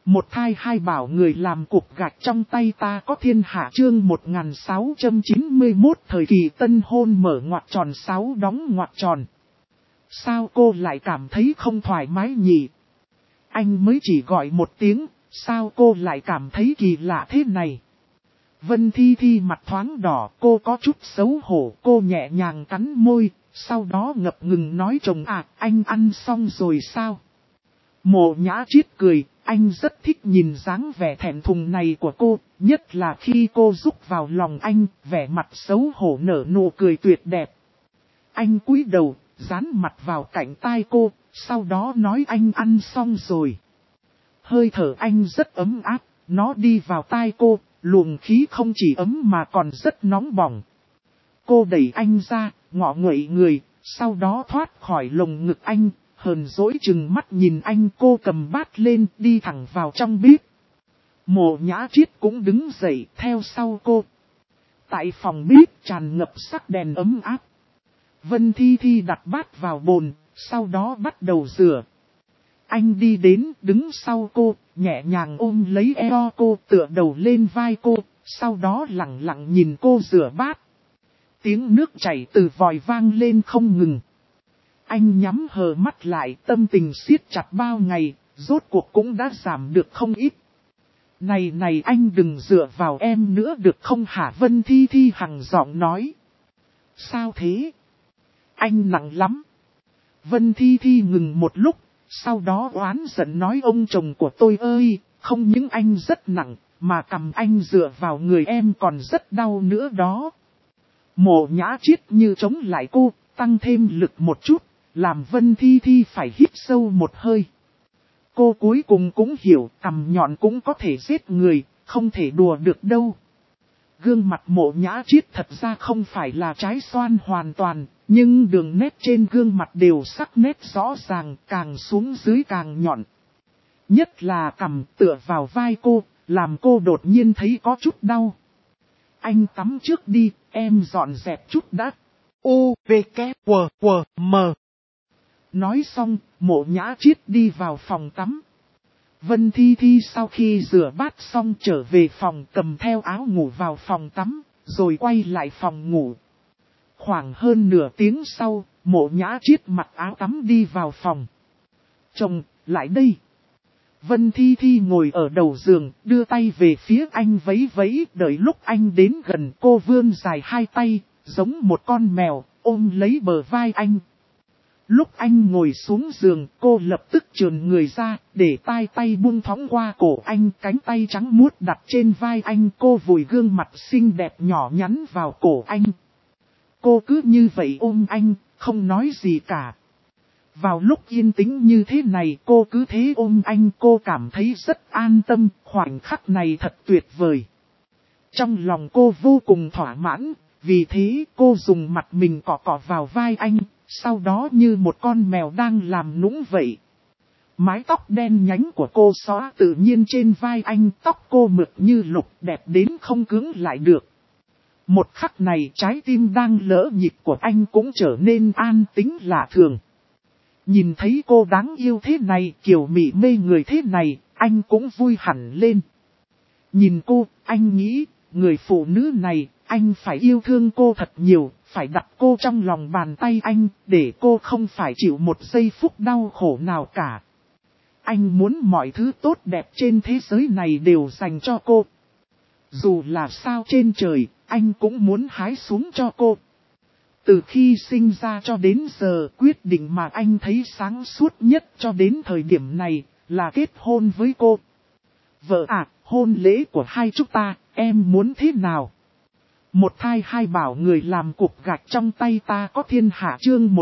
Một thai hai bảo người làm cục gạch trong tay ta có thiên hạ chương 1691 thời kỳ tân hôn mở ngoặc tròn 6 đóng ngoặc tròn. Sao cô lại cảm thấy không thoải mái nhỉ? Anh mới chỉ gọi một tiếng, sao cô lại cảm thấy kỳ lạ thế này? Vân Thi Thi mặt thoáng đỏ, cô có chút xấu hổ, cô nhẹ nhàng cắn môi, sau đó ngập ngừng nói chồng anh ăn xong rồi sao? Mộ Nhã Triết cười, anh rất thích nhìn dáng vẻ thẹn thùng này của cô, nhất là khi cô rúc vào lòng anh, vẻ mặt xấu hổ nở nụ cười tuyệt đẹp. Anh cúi đầu, dán mặt vào cạnh tai cô, sau đó nói anh ăn xong rồi. Hơi thở anh rất ấm áp, nó đi vào tai cô, luồng khí không chỉ ấm mà còn rất nóng bỏng. Cô đẩy anh ra, ngọ nguậy người, sau đó thoát khỏi lồng ngực anh, hờn dỗi chừng mắt nhìn anh. Cô cầm bát lên đi thẳng vào trong bếp. Mộ Nhã Triết cũng đứng dậy theo sau cô. Tại phòng bếp tràn ngập sắc đèn ấm áp. Vân Thi Thi đặt bát vào bồn, sau đó bắt đầu rửa. Anh đi đến đứng sau cô, nhẹ nhàng ôm lấy eo cô, tựa đầu lên vai cô, sau đó lặng lặng nhìn cô rửa bát. Tiếng nước chảy từ vòi vang lên không ngừng. Anh nhắm hờ mắt lại, tâm tình siết chặt bao ngày, rốt cuộc cũng đã giảm được không ít. Này anh đừng dựa vào em nữa được không hả? Vân Thi Thi hằng giọng nói. Sao thế? Anh nặng lắm. Vân Thi Thi ngừng một lúc, sau đó oán giận nói ông chồng của tôi ơi, không những anh rất nặng, mà cầm anh dựa vào người em còn rất đau nữa đó. Mộ Nhã Triết như chống lại cô, tăng thêm lực một chút, làm Vân Thi Thi phải hít sâu một hơi. Cô cuối cùng cũng hiểu cằm nhọn cũng có thể giết người, không thể đùa được đâu. Gương mặt Mộ Nhã Triết thật ra không phải là trái xoan hoàn toàn, nhưng đường nét trên gương mặt đều sắc nét rõ ràng, càng xuống dưới càng nhọn. Nhất là cằm tựa vào vai cô, làm cô đột nhiên thấy có chút đau. Anh tắm trước đi, em dọn dẹp chút đã. U, V, K, W, W, M. Nói xong, Mộ Nhã Triết đi vào phòng tắm. Vân Thi Thi sau khi rửa bát xong trở về phòng cầm theo áo ngủ vào phòng tắm, rồi quay lại phòng ngủ. Khoảng hơn nửa tiếng sau, Mộ Nhã Triết mặc áo tắm đi vào phòng. Chồng, lại đây. Vân Thi Thi ngồi ở đầu giường, đưa tay về phía anh vẫy vẫy, đợi lúc anh đến gần cô vươn dài hai tay, giống một con mèo, ôm lấy bờ vai anh. Lúc anh ngồi xuống giường, cô lập tức trườn người ra, để tay buông thõng qua cổ anh, cánh tay trắng muốt đặt trên vai anh. Cô vùi gương mặt xinh đẹp nhỏ nhắn vào cổ anh. Cô cứ như vậy ôm anh, không nói gì cả. Vào lúc yên tĩnh như thế này cô cứ thế ôm anh, cô cảm thấy rất an tâm, khoảnh khắc này thật tuyệt vời. Trong lòng cô vô cùng thỏa mãn, vì thế cô dùng mặt mình cọ cọ vào vai anh, sau đó như một con mèo đang làm nũng vậy. Mái tóc đen nhánh của cô xõa tự nhiên trên vai anh, tóc cô mượt như lục đẹp đến không cứng lại được. Một khắc này trái tim đang lỡ nhịp của anh cũng trở nên an tĩnh lạ thường. Nhìn thấy cô đáng yêu thế này, kiểu mị mê người thế này, anh cũng vui hẳn lên. Nhìn cô, anh nghĩ, người phụ nữ này, anh phải yêu thương cô thật nhiều, phải đặt cô trong lòng bàn tay anh, để cô không phải chịu một giây phút đau khổ nào cả. Anh muốn mọi thứ tốt đẹp trên thế giới này đều dành cho cô. Dù là sao trên trời, anh cũng muốn hái xuống cho cô. Từ khi sinh ra cho đến giờ, quyết định mà anh thấy sáng suốt nhất cho đến thời điểm này, là kết hôn với cô. Vợ à, hôn lễ của hai chúng ta, em muốn thế nào? Một thai hai bảo người làm cục gạch trong tay ta có thiên hạ chương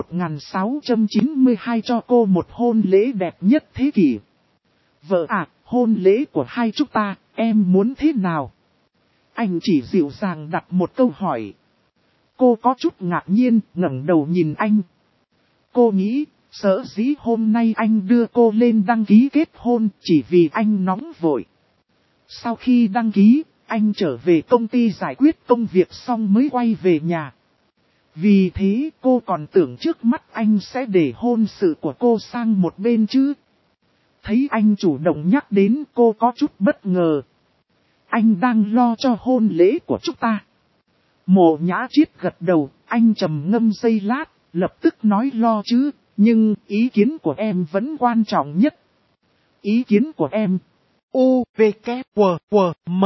1692 cho cô một hôn lễ đẹp nhất thế kỷ. Vợ à, hôn lễ của hai chúng ta, em muốn thế nào? Anh chỉ dịu dàng đặt một câu hỏi. Cô có chút ngạc nhiên, ngẩng đầu nhìn anh. Cô nghĩ, sở dĩ hôm nay anh đưa cô lên đăng ký kết hôn chỉ vì anh nóng vội. Sau khi đăng ký, anh trở về công ty giải quyết công việc xong mới quay về nhà. Vì thế cô còn tưởng trước mắt anh sẽ để hôn sự của cô sang một bên chứ. Thấy anh chủ động nhắc đến cô có chút bất ngờ. Anh đang lo cho hôn lễ của chúng ta. Mộ Nhã Triết gật đầu, anh trầm ngâm giây lát, lập tức nói lo chứ, nhưng ý kiến của em vẫn quan trọng nhất. Ý kiến của em. U, V, K, W, W, M.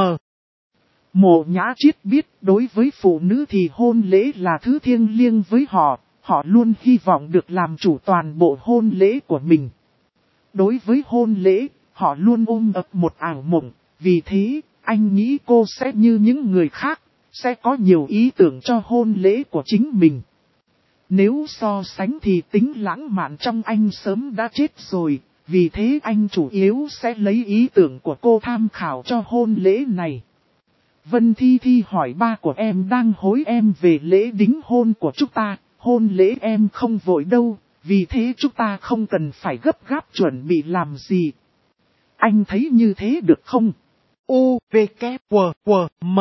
Mộ Nhã Triết biết đối với phụ nữ thì hôn lễ là thứ thiêng liêng với họ, họ luôn hy vọng được làm chủ toàn bộ hôn lễ của mình. Đối với hôn lễ, họ luôn ôm ấp một ảo mộng, vì thế, anh nghĩ cô sẽ như những người khác, sẽ có nhiều ý tưởng cho hôn lễ của chính mình. Nếu so sánh thì tính lãng mạn trong anh sớm đã chết rồi, vì thế anh chủ yếu sẽ lấy ý tưởng của cô tham khảo cho hôn lễ này. Vân Thi Thi hỏi ba của em đang hối em về lễ đính hôn của chúng ta, hôn lễ em không vội đâu, vì thế chúng ta không cần phải gấp gáp chuẩn bị làm gì. Anh thấy như thế được không? U, V, K, W, W, M.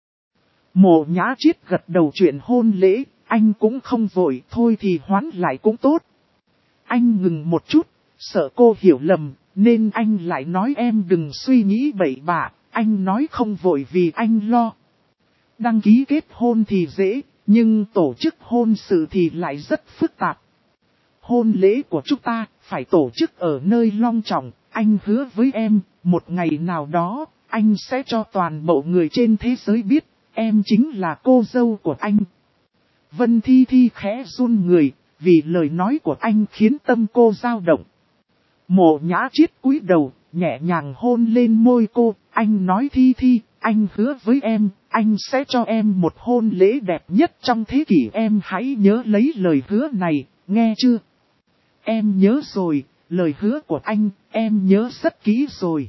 Mộ Nhã Triết gật đầu chuyện hôn lễ, anh cũng không vội, thôi thì hoán lại cũng tốt. Anh ngừng một chút, sợ cô hiểu lầm, nên anh lại nói em đừng suy nghĩ bậy bạ, anh nói không vội vì anh lo. Đăng ký kết hôn thì dễ, nhưng tổ chức hôn sự thì lại rất phức tạp. Hôn lễ của chúng ta phải tổ chức ở nơi long trọng, anh hứa với em, một ngày nào đó, anh sẽ cho toàn bộ người trên thế giới biết, em chính là cô dâu của anh. Vân Thi Thi khẽ run người, vì lời nói của anh khiến tâm cô dao động. Mộ Nhã Triết cúi đầu, nhẹ nhàng hôn lên môi cô, anh nói Thi Thi, anh hứa với em, anh sẽ cho em một hôn lễ đẹp nhất trong thế kỷ, em hãy nhớ lấy lời hứa này, nghe chưa? Em nhớ rồi, lời hứa của anh, em nhớ rất kỹ rồi.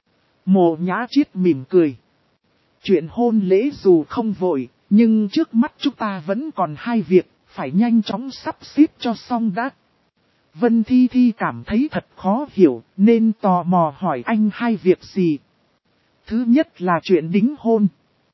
Mộ Nhã Triết mỉm cười. Chuyện hôn lễ dù không vội, nhưng trước mắt chúng ta vẫn còn hai việc, phải nhanh chóng sắp xếp cho xong đã. Vân Thi Thi cảm thấy thật khó hiểu, nên tò mò hỏi anh hai việc gì. Thứ nhất là chuyện đính hôn.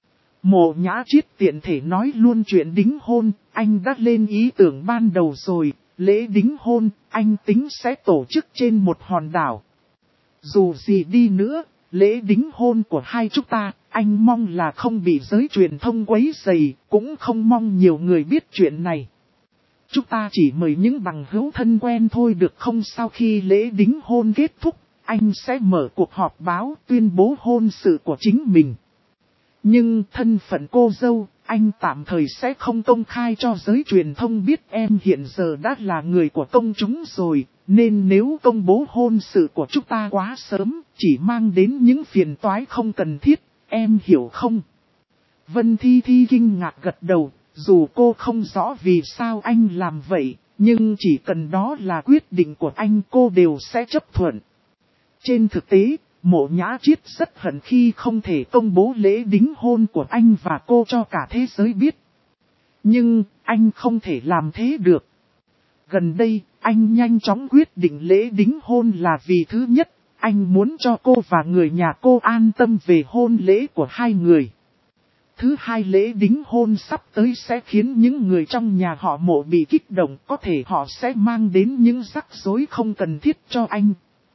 Mộ Nhã Triết tiện thể nói luôn chuyện đính hôn, anh đã lên ý tưởng ban đầu rồi, lễ đính hôn, anh tính sẽ tổ chức trên một hòn đảo. Dù gì đi nữa, lễ đính hôn của hai chúng ta, anh mong là không bị giới truyền thông quấy rầy, cũng không mong nhiều người biết chuyện này. Chúng ta chỉ mời những bằng hữu thân quen thôi được không? Sau khi lễ đính hôn kết thúc, anh sẽ mở cuộc họp báo tuyên bố hôn sự của chính mình. Nhưng thân phận cô dâu, anh tạm thời sẽ không công khai cho giới truyền thông biết em hiện giờ đã là người của công chúng rồi, nên nếu công bố hôn sự của chúng ta quá sớm, chỉ mang đến những phiền toái không cần thiết, em hiểu không? Vân Thi Thi kinh ngạc gật đầu, dù cô không rõ vì sao anh làm vậy, nhưng chỉ cần đó là quyết định của anh cô đều sẽ chấp thuận. Trên thực tế, Mộ Nhã Triết rất hận khi không thể công bố lễ đính hôn của anh và cô cho cả thế giới biết. Nhưng, anh không thể làm thế được. Gần đây, anh nhanh chóng quyết định lễ đính hôn là vì thứ nhất, anh muốn cho cô và người nhà cô an tâm về hôn lễ của hai người. Thứ hai, lễ đính hôn sắp tới sẽ khiến những người trong nhà họ Mộ bị kích động, có thể họ sẽ mang đến những rắc rối không cần thiết cho anh.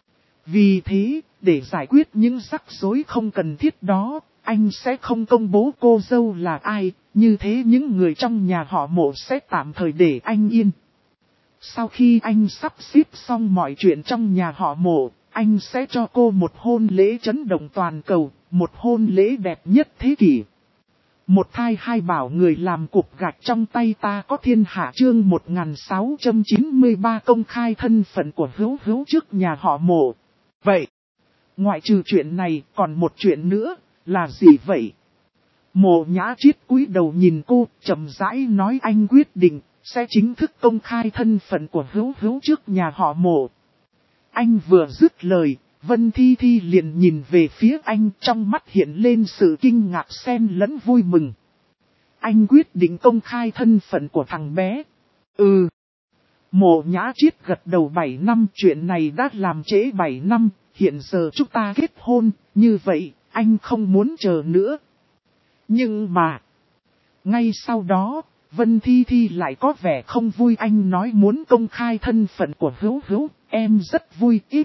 Vì thế, để giải quyết những rắc rối không cần thiết đó, anh sẽ không công bố cô dâu là ai, như thế những người trong nhà họ Mộ sẽ tạm thời để anh yên. Sau khi anh sắp xếp xong mọi chuyện trong nhà họ Mộ, anh sẽ cho cô một hôn lễ chấn động toàn cầu, một hôn lễ đẹp nhất thế kỷ. Một thai hai bảo người làm cục gạch trong tay ta có thiên hạ chương 1693 công khai thân phận của Hữu Hữu trước nhà họ Mộ. Vậy, ngoại trừ chuyện này còn một chuyện nữa, là gì vậy? Mộ Nhã Triết cúi đầu nhìn cô, chậm rãi nói anh quyết định, sẽ chính thức công khai thân phận của Hữu Hữu trước nhà họ Mộ. Anh vừa dứt lời, Vân Thi Thi liền nhìn về phía anh, trong mắt hiện lên sự kinh ngạc xen lẫn vui mừng. Anh quyết định công khai thân phận của thằng bé. Ừ. Mộ Nhã Triết gật đầu 7 năm, chuyện này đã làm trễ 7 năm, hiện giờ chúng ta kết hôn, như vậy, anh không muốn chờ nữa. Nhưng mà, ngay sau đó, Vân Thi Thi lại có vẻ không vui, anh nói muốn công khai thân phận của Hữu Hữu, em rất vui, ít nhất,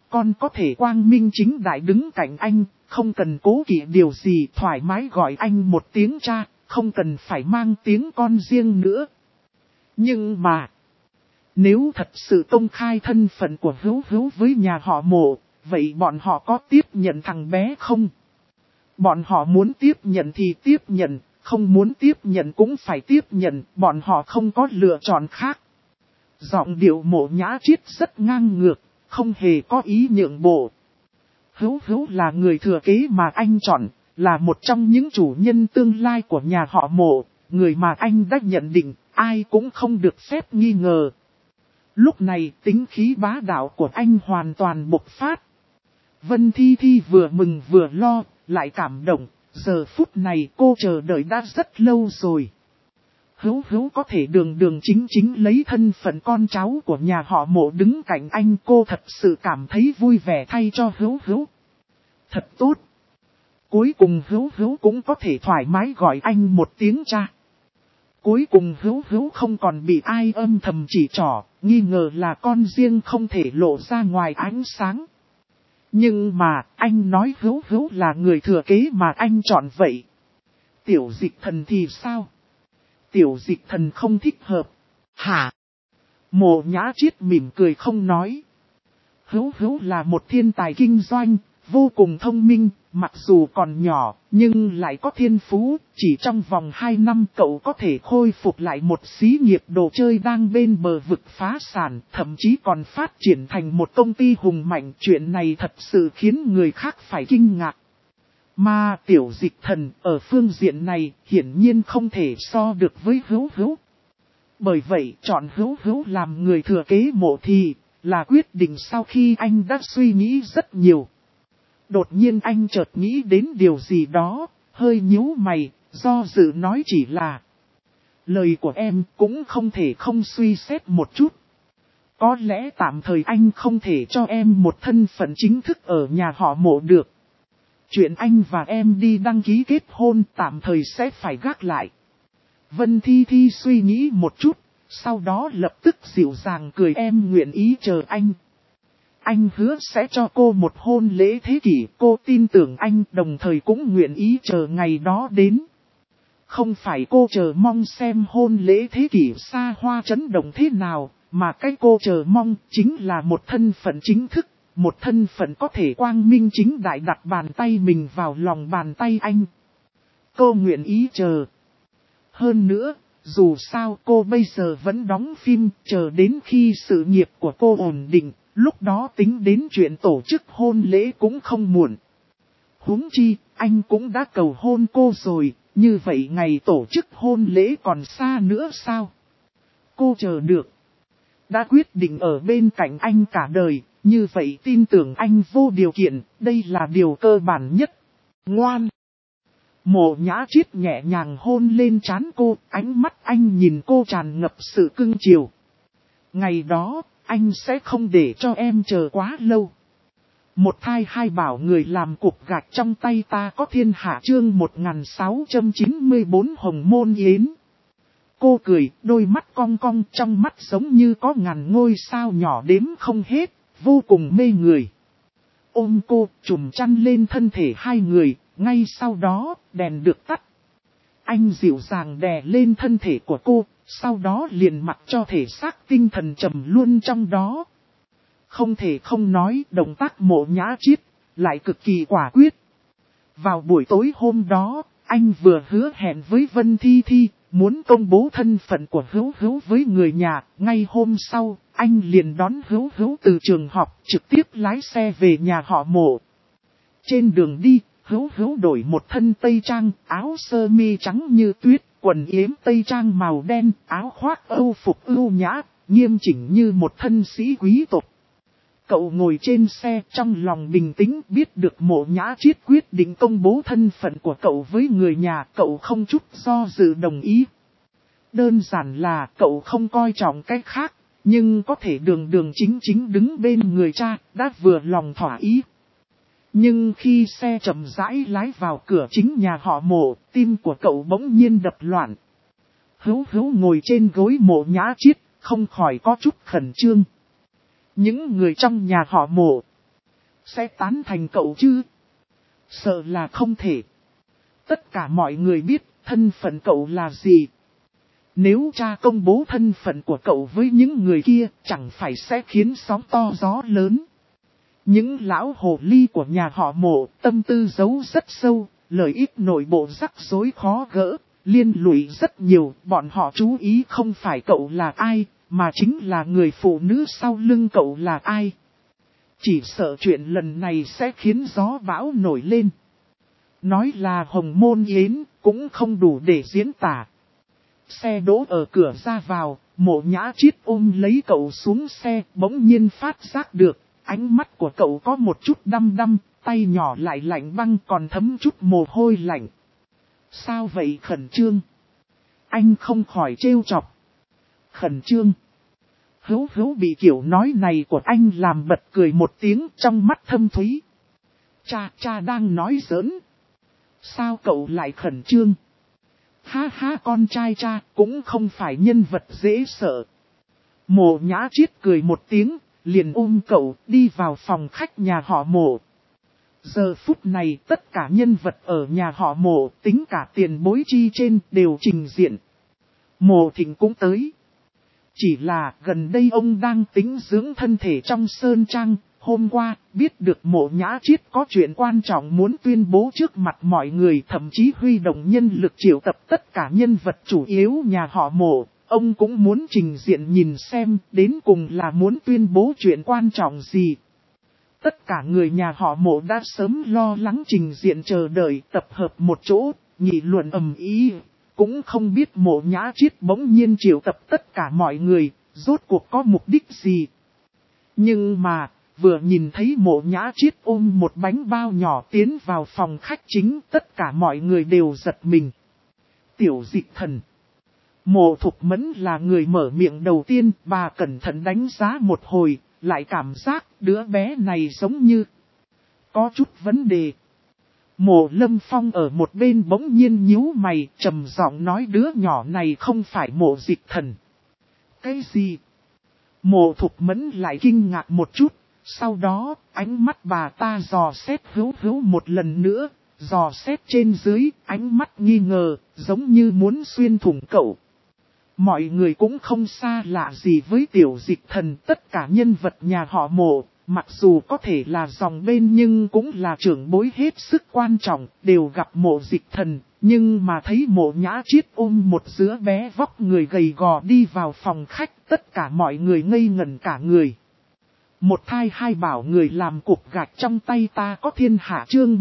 con có thể quang minh chính đại đứng cạnh anh, không cần cố kỵ điều gì, thoải mái gọi anh một tiếng cha, không cần phải mang tiếng con riêng nữa. Nhưng mà, nếu thật sự công khai thân phận của Hữu Hữu với nhà họ Mộ, vậy bọn họ có tiếp nhận thằng bé không? Bọn họ muốn tiếp nhận thì tiếp nhận, không muốn tiếp nhận cũng phải tiếp nhận, bọn họ không có lựa chọn khác. Giọng điệu Mộ Nhã Triết rất ngang ngược, không hề có ý nhượng bộ. Hữu Hữu là người thừa kế mà anh chọn, là một trong những chủ nhân tương lai của nhà họ Mộ, người mà anh đã nhận định, ai cũng không được phép nghi ngờ. Lúc này tính khí bá đạo của anh hoàn toàn bộc phát. Vân Thi Thi vừa mừng vừa lo, lại cảm động, giờ phút này cô chờ đợi đã rất lâu rồi. Hữu Hữu có thể đường đường chính chính lấy thân phận con cháu của nhà họ Mộ đứng cạnh anh, cô thật sự cảm thấy vui vẻ thay cho Hữu Hữu. Thật tốt. Cuối cùng Hữu Hữu cũng có thể thoải mái gọi anh một tiếng cha. Cuối cùng Hữu Hữu không còn bị ai âm thầm chỉ trỏ, nghi ngờ là con riêng không thể lộ ra ngoài ánh sáng. Nhưng mà, anh nói Hữu Hữu là người thừa kế mà anh chọn vậy. Tiểu Dịch Thần thì sao? Tiểu Dịch Thần không thích hợp. Hả? Mộ Nhã Triết mỉm cười không nói. Hữu Hữu là một thiên tài kinh doanh, vô cùng thông minh, mặc dù còn nhỏ, nhưng lại có thiên phú, chỉ trong vòng 2 năm cậu có thể khôi phục lại một xí nghiệp đồ chơi đang bên bờ vực phá sản, thậm chí còn phát triển thành một công ty hùng mạnh. Chuyện này thật sự khiến người khác phải kinh ngạc. Mà Tiểu Dịch Thần ở phương diện này hiển nhiên không thể so được với Hữu Hữu. Bởi vậy chọn Hữu Hữu làm người thừa kế Mộ thì là quyết định sau khi anh đã suy nghĩ rất nhiều. Đột nhiên anh chợt nghĩ đến điều gì đó, hơi nhíu mày, do dự nói chỉ là lời của em cũng không thể không suy xét một chút. Có lẽ tạm thời anh không thể cho em một thân phận chính thức ở nhà họ Mộ được. Chuyện anh và em đi đăng ký kết hôn tạm thời sẽ phải gác lại. Vân Thi Thi suy nghĩ một chút, sau đó lập tức dịu dàng cười, em nguyện ý chờ anh. Anh hứa sẽ cho cô một hôn lễ thế kỷ, cô tin tưởng anh, đồng thời cũng nguyện ý chờ ngày đó đến. Không phải cô chờ mong xem hôn lễ thế kỷ xa hoa chấn động thế nào, mà cái cô chờ mong chính là một thân phận chính thức, một thân phận có thể quang minh chính đại đặt bàn tay mình vào lòng bàn tay anh. Cô nguyện ý chờ. Hơn nữa, dù sao cô bây giờ vẫn đóng phim, chờ đến khi sự nghiệp của cô ổn định. Lúc đó tính đến chuyện tổ chức hôn lễ cũng không muộn. Huống chi, anh cũng đã cầu hôn cô rồi, như vậy ngày tổ chức hôn lễ còn xa nữa sao? Cô chờ được. Đã quyết định ở bên cạnh anh cả đời, như vậy tin tưởng anh vô điều kiện, đây là điều cơ bản nhất. Ngoan! Mộ Nhã Triết nhẹ nhàng hôn lên trán cô, ánh mắt anh nhìn cô tràn ngập sự cưng chiều. Ngày đó, anh sẽ không để cho em chờ quá lâu. Một thai hai bảo người làm cục gạch trong tay ta có thiên hạ chương 1694 Hồng Môn Yến. Cô cười, đôi mắt cong cong, trong mắt giống như có ngàn ngôi sao nhỏ đếm không hết, vô cùng mê người. Ôm cô, trùm chăn lên thân thể hai người, ngay sau đó, đèn được tắt. Anh dịu dàng đè lên thân thể của cô, sau đó liền mặc cho thể xác tinh thần trầm luôn trong đó. Không thể không nói, động tác Mộ Nhã Triết lại cực kỳ quả quyết. Vào buổi tối hôm đó, anh vừa hứa hẹn với Vân Thi Thi, muốn công bố thân phận của Hữu Hữu với người nhà. Ngay hôm sau, anh liền đón Hữu Hữu từ trường học, trực tiếp lái xe về nhà họ Mộ. Trên đường đi, Hữu Hữu đổi một thân tây trang, áo sơ mi trắng như tuyết, quần yếm tây trang màu đen, áo khoác âu phục ưu nhã, nghiêm chỉnh như một thân sĩ quý tộc. Cậu ngồi trên xe trong lòng bình tĩnh, biết được Mộ Nhã Triết quyết định công bố thân phận của cậu với người nhà, cậu không chút do dự đồng ý. Đơn giản là cậu không coi trọng cái khác, nhưng có thể đường đường chính chính đứng bên người cha, đã vừa lòng thỏa ý. Nhưng khi xe chậm rãi lái vào cửa chính nhà họ Mộ, tim của cậu bỗng nhiên đập loạn. Hữu Hữu ngồi trên gối Mộ Nhã Triết, không khỏi có chút khẩn trương. Những người trong nhà họ Mộ sẽ tán thành cậu chứ? Sợ là không thể. Tất cả mọi người biết thân phận cậu là gì. Nếu cha công bố thân phận của cậu với những người kia, chẳng phải sẽ khiến sóng to gió lớn. Những lão hồ ly của nhà họ Mộ, tâm tư giấu rất sâu, lợi ích nội bộ rắc rối khó gỡ, liên lụy rất nhiều. Bọn họ chú ý không phải cậu là ai, mà chính là người phụ nữ sau lưng cậu là ai. Chỉ sợ chuyện lần này sẽ khiến gió bão nổi lên. Nói là hồng môn yến, cũng không đủ để diễn tả. Xe đỗ ở cửa ra vào, Mộ Nhã Chiết ôm lấy cậu xuống xe, bỗng nhiên phát giác được, ánh mắt của cậu có một chút đăm đăm, tay nhỏ lại lạnh băng còn thấm chút mồ hôi lạnh. Sao vậy khẩn trương? Anh không khỏi trêu chọc. Khẩn trương. Hữu bị kiểu nói này của anh làm bật cười một tiếng trong mắt thâm thúy. Cha đang nói giỡn. Sao cậu lại khẩn trương? Ha ha, con trai cha cũng không phải nhân vật dễ sợ. Mộ Nhã Chiết cười một tiếng, liền ôm cậu đi vào phòng khách nhà họ Mộ. Giờ phút này tất cả nhân vật ở nhà họ Mộ, tính cả tiền bối chi trên đều trình diện. Mộ Thịnh cũng tới. Chỉ là gần đây ông đang tính dưỡng thân thể trong sơn trang. Hôm qua, biết được Mộ Nhã Chiết có chuyện quan trọng muốn tuyên bố trước mặt mọi người, thậm chí huy động nhân lực triệu tập tất cả nhân vật chủ yếu nhà họ Mộ. Ông cũng muốn trình diện nhìn xem đến cùng là muốn tuyên bố chuyện quan trọng gì. Tất cả người nhà họ Mộ đã sớm lo lắng trình diện chờ đợi tập hợp một chỗ, nghị luận ầm ĩ. Cũng không biết Mộ Nhã Chiết bỗng nhiên triệu tập tất cả mọi người, rốt cuộc có mục đích gì. Nhưng mà, vừa nhìn thấy Mộ Nhã Chiết ôm một bánh bao nhỏ tiến vào phòng khách chính, tất cả mọi người đều giật mình. Tiểu Dịch Thần. Mộ Thục Mẫn là người mở miệng đầu tiên, bà cẩn thận đánh giá một hồi, lại cảm giác đứa bé này giống như có chút vấn đề. Mộ Lâm Phong ở một bên bỗng nhiên nhíu mày, trầm giọng nói đứa nhỏ này không phải Mộ Dịch Thần. Cái gì? Mộ Thục Mẫn lại kinh ngạc một chút, sau đó ánh mắt bà ta dò xét Hữu một lần nữa, dò xét trên dưới, ánh mắt nghi ngờ, giống như muốn xuyên thủng cậu. Mọi người cũng không xa lạ gì với Tiểu Dịch Thần, tất cả nhân vật nhà họ Mộ, mặc dù có thể là dòng bên nhưng cũng là trưởng bối hết sức quan trọng, đều gặp Mộ Dịch Thần, nhưng mà thấy Mộ Nhã Chiết ôm một đứa bé vóc người gầy gò đi vào phòng khách, tất cả mọi người ngây ngẩn cả người. Một thai hai bảo người làm cục gạch trong tay ta có thiên hạ chương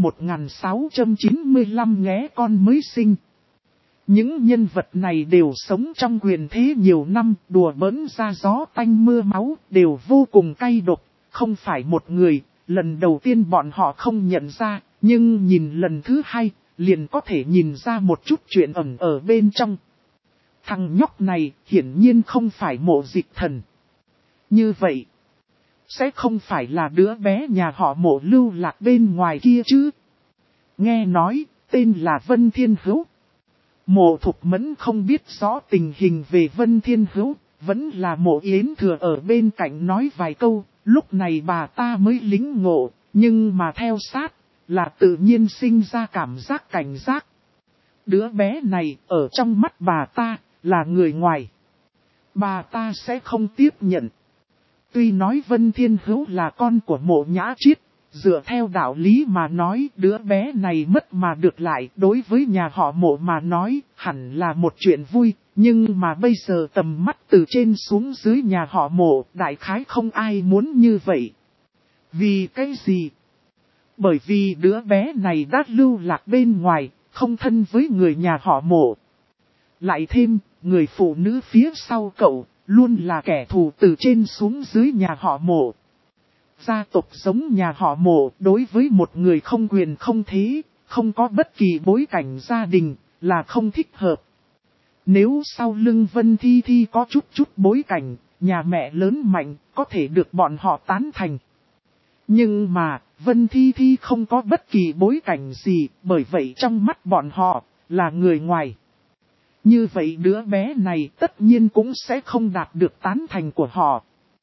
1695 nghé con mới sinh. Những nhân vật này đều sống trong quyền thế nhiều năm, đùa bỡn ra gió tanh mưa máu, đều vô cùng cay độc, không phải một người, lần đầu tiên bọn họ không nhận ra, nhưng nhìn lần thứ hai, liền có thể nhìn ra một chút chuyện ẩn ở bên trong. Thằng nhóc này hiển nhiên không phải Mộ Dịch Thần. Như vậy, sẽ không phải là đứa bé nhà họ Mộ lưu lạc bên ngoài kia chứ? Nghe nói, tên là Vân Thiên Hữu. Mộ Thục Mẫn không biết rõ tình hình về Vân Thiên Hữu, vẫn là Mộ Yến Thừa ở bên cạnh nói vài câu, lúc này bà ta mới lính ngộ, nhưng mà theo sát, là tự nhiên sinh ra cảm giác cảnh giác. Đứa bé này, ở trong mắt bà ta, là người ngoài. Bà ta sẽ không tiếp nhận. Tuy nói Vân Thiên Hữu là con của Mộ Nhã Chiết, dựa theo đạo lý mà nói đứa bé này mất mà được lại đối với nhà họ Mộ mà nói hẳn là một chuyện vui, nhưng mà bây giờ tầm mắt từ trên xuống dưới nhà họ Mộ đại khái không ai muốn như vậy. Vì cái gì? Bởi vì đứa bé này đã lưu lạc bên ngoài, không thân với người nhà họ Mộ. Lại thêm, người phụ nữ phía sau cậu, luôn là kẻ thù từ trên xuống dưới nhà họ Mộ. Gia tộc giống nhà họ Mộ đối với một người không quyền không thế, không có bất kỳ bối cảnh gia đình, là không thích hợp. Nếu sau lưng Vân Thi Thi có chút bối cảnh, nhà mẹ lớn mạnh, có thể được bọn họ tán thành. Nhưng mà, Vân Thi Thi không có bất kỳ bối cảnh gì, bởi vậy trong mắt bọn họ, là người ngoài. Như vậy đứa bé này tất nhiên cũng sẽ không đạt được tán thành của họ.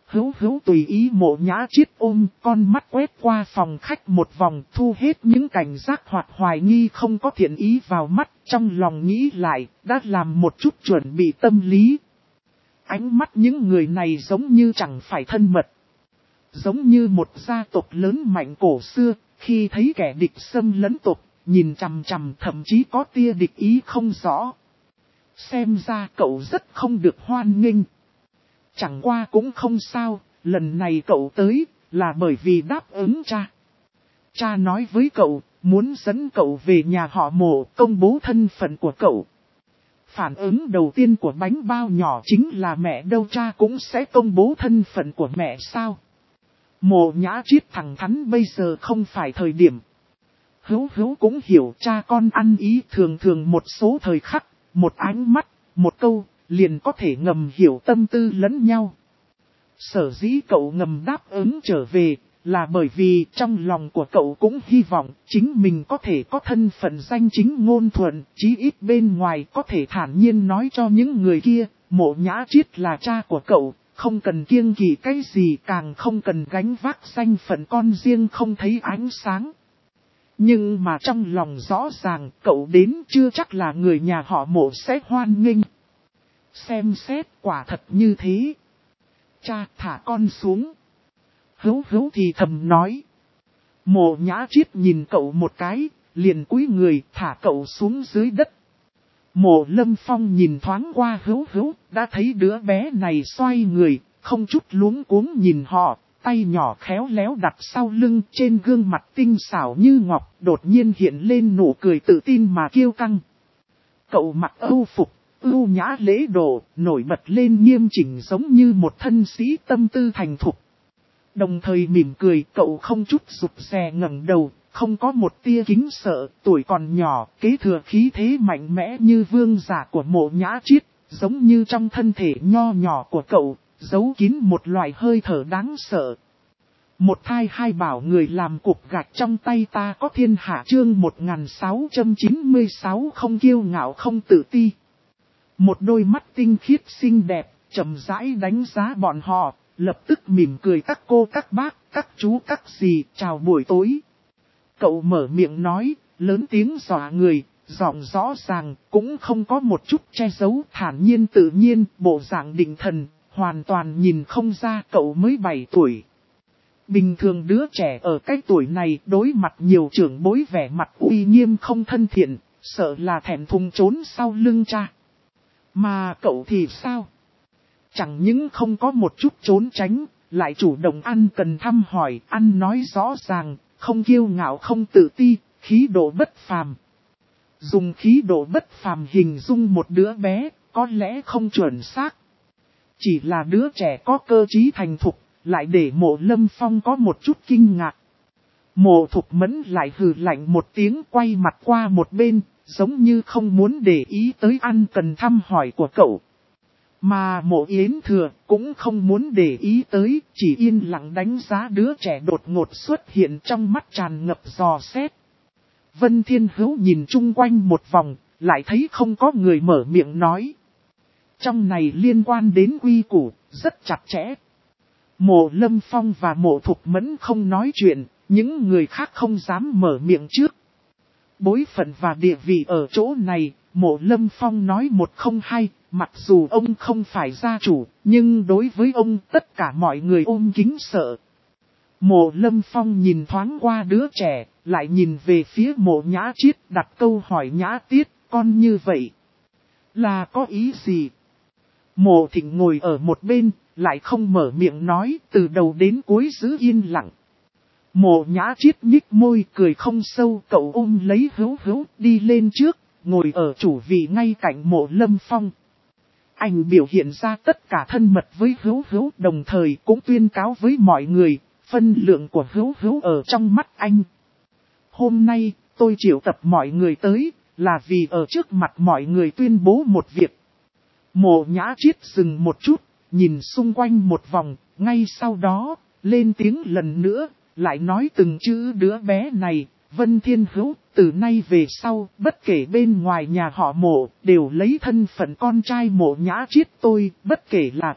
Hữu Hữu tùy ý Mộ Nhã Chiết ôm, con mắt quét qua phòng khách một vòng, thu hết những cảnh giác hoặc hoài nghi không có thiện ý vào mắt, trong lòng nghĩ lại, đã làm một chút chuẩn bị tâm lý. Ánh mắt những người này giống như chẳng phải thân mật. Giống như một gia tộc lớn mạnh cổ xưa, khi thấy kẻ địch xâm lấn tộc, nhìn chằm chằm thậm chí có tia địch ý không rõ. Xem ra cậu rất không được hoan nghênh. Chẳng qua cũng không sao, lần này cậu tới, là bởi vì đáp ứng cha. Cha nói với cậu, muốn dẫn cậu về nhà họ Mộ, công bố thân phận của cậu. Phản ứng đầu tiên của bánh bao nhỏ chính là mẹ đâu, cha cũng sẽ công bố thân phận của mẹ sao? Mộ Nhã Chiết thẳng thắn bây giờ không phải thời điểm. Hữu Hữu cũng hiểu cha con ăn ý, thường thường một số thời khắc, một ánh mắt, một câu, liền có thể ngầm hiểu tâm tư lẫn nhau. Sở dĩ cậu ngầm đáp ứng trở về, là bởi vì trong lòng của cậu cũng hy vọng chính mình có thể có thân phận danh chính ngôn thuận, chí ít bên ngoài có thể thản nhiên nói cho những người kia, Mộ Nhã Chiết là cha của cậu, không cần kiêng kỵ cái gì, càng không cần gánh vác danh phận con riêng không thấy ánh sáng. Nhưng mà trong lòng rõ ràng cậu đến chưa chắc là người nhà họ Mộ sẽ hoan nghênh. Xem xét quả thật như thế. Cha, thả con xuống. Hữu Hữu thì thầm nói. Mộ Nhã Chiết nhìn cậu một cái, liền cúi người thả cậu xuống dưới đất. Mộ Lâm Phong nhìn thoáng qua Hữu Hữu, đã thấy đứa bé này xoay người, không chút luống cuống nhìn họ, tay nhỏ khéo léo đặt sau lưng, trên gương mặt tinh xảo như ngọc, đột nhiên hiện lên nụ cười tự tin mà kiêu căng. Cậu mặc âu phục, ưu nhã lễ độ, nổi bật lên nghiêm chỉnh giống như một thân sĩ tâm tư thành thục. Đồng thời mỉm cười, cậu không chút rụt rè ngẩng đầu, không có một tia kính sợ, tuổi còn nhỏ, kế thừa khí thế mạnh mẽ như vương giả của Mộ Nhã Chiết, giống như trong thân thể nho nhỏ của cậu, giấu kín một loại hơi thở đáng sợ. Một thai hai bảo người làm cục gạch trong tay ta có thiên hạ, chương 1696 không kiêu ngạo không tự ti. Một đôi mắt tinh khiết xinh đẹp, chậm rãi đánh giá bọn họ, lập tức mỉm cười các cô các bác, các chú các dì, chào buổi tối. Cậu mở miệng nói, lớn tiếng dọa người, giọng rõ ràng, cũng không có một chút che giấu, thản nhiên tự nhiên, bộ dạng định thần, hoàn toàn nhìn không ra cậu mới 7 tuổi. Bình thường đứa trẻ ở cái tuổi này đối mặt nhiều trưởng bối vẻ mặt uy nghiêm không thân thiện, sợ là thẹn thùng trốn sau lưng cha. Mà cậu thì sao? Chẳng những không có một chút trốn tránh, lại chủ động ăn cần thăm hỏi, ăn nói rõ ràng, không kiêu ngạo không tự ti, khí độ bất phàm. Dùng khí độ bất phàm hình dung một đứa bé, có lẽ không chuẩn xác. Chỉ là đứa trẻ có cơ trí thành thục, lại để Mộ Lâm Phong có một chút kinh ngạc. Mộ Thục Mẫn lại hừ lạnh một tiếng, quay mặt qua một bên, giống như không muốn để ý tới ăn cần thăm hỏi của cậu. Mà Mộ Yến Thừa cũng không muốn để ý tới, chỉ yên lặng đánh giá đứa trẻ đột ngột xuất hiện, trong mắt tràn ngập dò xét. Vân Thiên Hữu nhìn chung quanh một vòng, lại thấy không có người mở miệng nói. Trong này liên quan đến quy củ, rất chặt chẽ. Mộ Lâm Phong và Mộ Thục Mẫn không nói chuyện, những người khác không dám mở miệng trước. Bối phận và địa vị ở chỗ này, Mộ Lâm Phong nói một không hai, mặc dù ông không phải gia chủ, nhưng đối với ông tất cả mọi người ôm kính sợ. Mộ Lâm Phong nhìn thoáng qua đứa trẻ, lại nhìn về phía Mộ Nhã Chiết, đặt câu hỏi Nhã Tiết, con như vậy là có ý gì? Mộ Thịnh ngồi ở một bên, lại không mở miệng nói, từ đầu đến cuối giữ yên lặng. Mộ Nhã Chiết nhích môi cười không sâu, cậu ôm lấy Hữu Hữu đi lên trước, ngồi ở chủ vị ngay cạnh Mộ Lâm Phong. Anh biểu hiện ra tất cả thân mật với Hữu Hữu, đồng thời cũng tuyên cáo với mọi người, phân lượng của Hữu Hữu ở trong mắt anh. Hôm nay, tôi triệu tập mọi người tới, là vì ở trước mặt mọi người tuyên bố một việc. Mộ Nhã Chiết dừng một chút, nhìn xung quanh một vòng, ngay sau đó, lên tiếng lần nữa, lại nói từng chữ đứa bé này, Vân Thiên Hữu, từ nay về sau, bất kể bên ngoài nhà họ Mộ, đều lấy thân phận con trai Mộ Nhã Chiết tôi, bất kể là ai,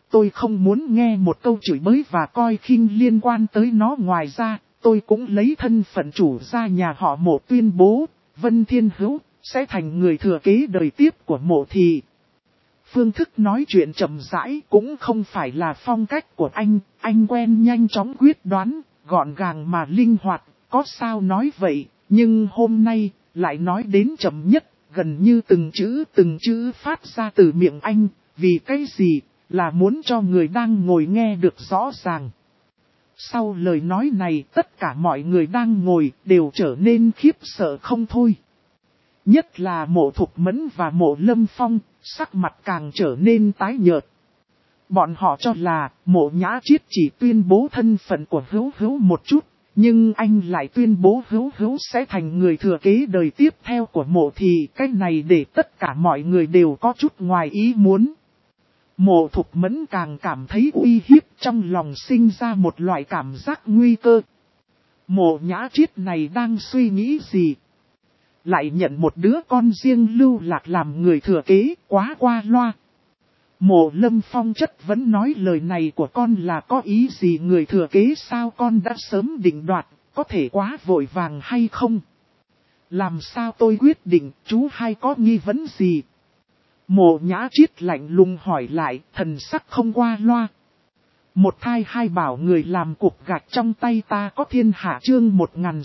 tôi không muốn nghe một câu chửi bới và coi khinh liên quan tới nó. Ngoài ra, tôi cũng lấy thân phận chủ gia nhà họ Mộ tuyên bố, Vân Thiên Hữu sẽ thành người thừa kế đời tiếp của Mộ thị. Phương thức nói chuyện chậm rãi cũng không phải là phong cách của anh quen nhanh chóng quyết đoán, gọn gàng mà linh hoạt, có sao nói vậy, nhưng hôm nay lại nói đến chậm nhất, gần như từng chữ phát ra từ miệng anh, vì cái gì, là muốn cho người đang ngồi nghe được rõ ràng. Sau lời nói này tất cả mọi người đang ngồi đều trở nên khiếp sợ không thôi. Nhất là Mộ Thục Mẫn và Mộ Lâm Phong, sắc mặt càng trở nên tái nhợt. Bọn họ cho là Mộ Nhã Chiết chỉ tuyên bố thân phận của Hữu Hữu một chút, nhưng anh lại tuyên bố Hữu Hữu sẽ thành người thừa kế đời tiếp theo của Mộ thì cái này để tất cả mọi người đều có chút ngoài ý muốn. Mộ Thục Mẫn càng cảm thấy uy hiếp, trong lòng sinh ra một loại cảm giác nguy cơ. Mộ Nhã Chiết này đang suy nghĩ gì? Lại nhận một đứa con riêng lưu lạc làm người thừa kế, quá qua loa. Mộ Lâm Phong chất vấn nói lời này của con là có ý gì, người thừa kế sao con đã sớm định đoạt, có thể quá vội vàng hay không? Làm sao tôi quyết định, chú hai có nghi vấn gì? Mộ Nhã Chiết lạnh lùng hỏi lại, thần sắc không qua loa. Một thai hai bảo người làm cục gạch trong tay ta có thiên hạ. Chương